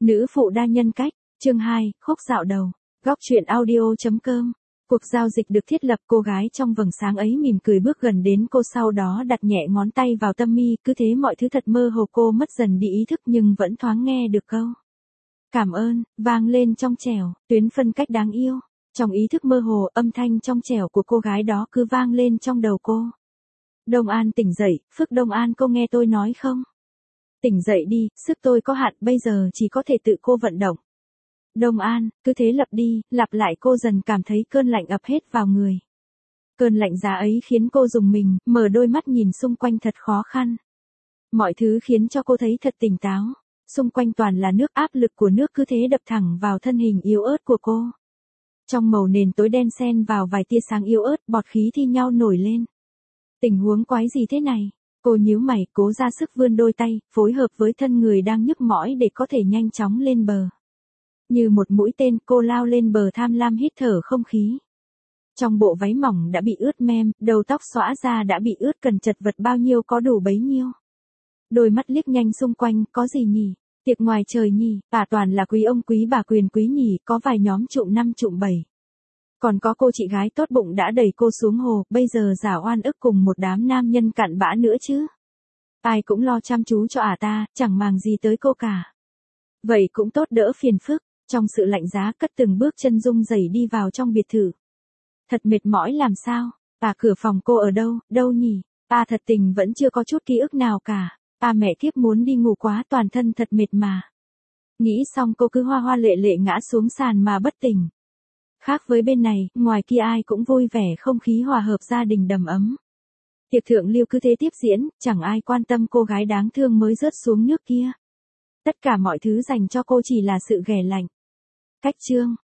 Nữ phụ đa nhân cách, chương 2, khúc dạo đầu, góc truyện audio.com. Cuộc giao dịch được thiết lập, cô gái trong vầng sáng ấy mỉm cười bước gần đến cô, sau đó đặt nhẹ ngón tay vào tâm mi, cứ thế mọi thứ thật mơ hồ, cô mất dần đi ý thức nhưng vẫn thoáng nghe được câu cảm ơn, vang lên trong trẻo, tuyến phân cách đáng yêu. Trong ý thức mơ hồ, âm thanh trong trẻo của cô gái đó cứ vang lên trong đầu cô. Đông An tỉnh dậy, Phước Đông An, cô nghe tôi nói không? Tỉnh dậy đi, sức tôi có hạn, bây giờ chỉ có thể tự cô vận động. Đông An, cứ thế lặp đi, lặp lại, cô dần cảm thấy cơn lạnh ập hết vào người. Cơn lạnh giá ấy khiến cô rùng mình, mở đôi mắt nhìn xung quanh thật khó khăn. Mọi thứ khiến cho cô thấy thật tỉnh táo. Xung quanh toàn là nước, áp lực của nước cứ thế đập thẳng vào thân hình yếu ớt của cô. Trong màu nền tối đen xen vào vài tia sáng yếu ớt, bọt khí thi nhau nổi lên. Tình huống quái gì thế này? Cô nhíu mày, cố ra sức vươn đôi tay, phối hợp với thân người đang nhức mỏi để có thể nhanh chóng lên bờ. Như một mũi tên, cô lao lên bờ tham lam hít thở không khí. Trong bộ váy mỏng đã bị ướt mem, đầu tóc xõa ra đã bị ướt, cần chật vật bao nhiêu có đủ bấy nhiêu. Đôi mắt liếc nhanh xung quanh, có gì nhỉ? Tiệc ngoài trời nhỉ? Toàn là quý ông quý bà quyền quý nhỉ? Có vài nhóm trụm 5 trụm 7. Còn có cô chị gái tốt bụng đã đẩy cô xuống hồ, bây giờ giả oan ức cùng một đám nam nhân cặn bã nữa chứ. Ai cũng lo chăm chú cho ta, chẳng màng gì tới cô cả. Vậy cũng tốt, đỡ phiền phức. Trong sự lạnh giá, cất từng bước chân rung rẩy đi vào trong biệt thự. Thật mệt mỏi làm sao? Cửa phòng cô ở đâu, đâu nhỉ? Thật tình vẫn chưa có chút ký ức nào cả. Mẹ kiếp, muốn đi ngủ quá, toàn thân thật mệt mà. Nghĩ xong cô cứ hoa hoa lệ lệ ngã xuống sàn mà bất tỉnh. Khác với bên này, ngoài kia ai cũng vui vẻ, không khí hòa hợp, gia đình đầm ấm. Tiệc thượng lưu cứ thế tiếp diễn, chẳng ai quan tâm cô gái đáng thương mới rớt xuống nước kia. Tất cả mọi thứ dành cho cô chỉ là sự ghẻ lạnh. Cách chương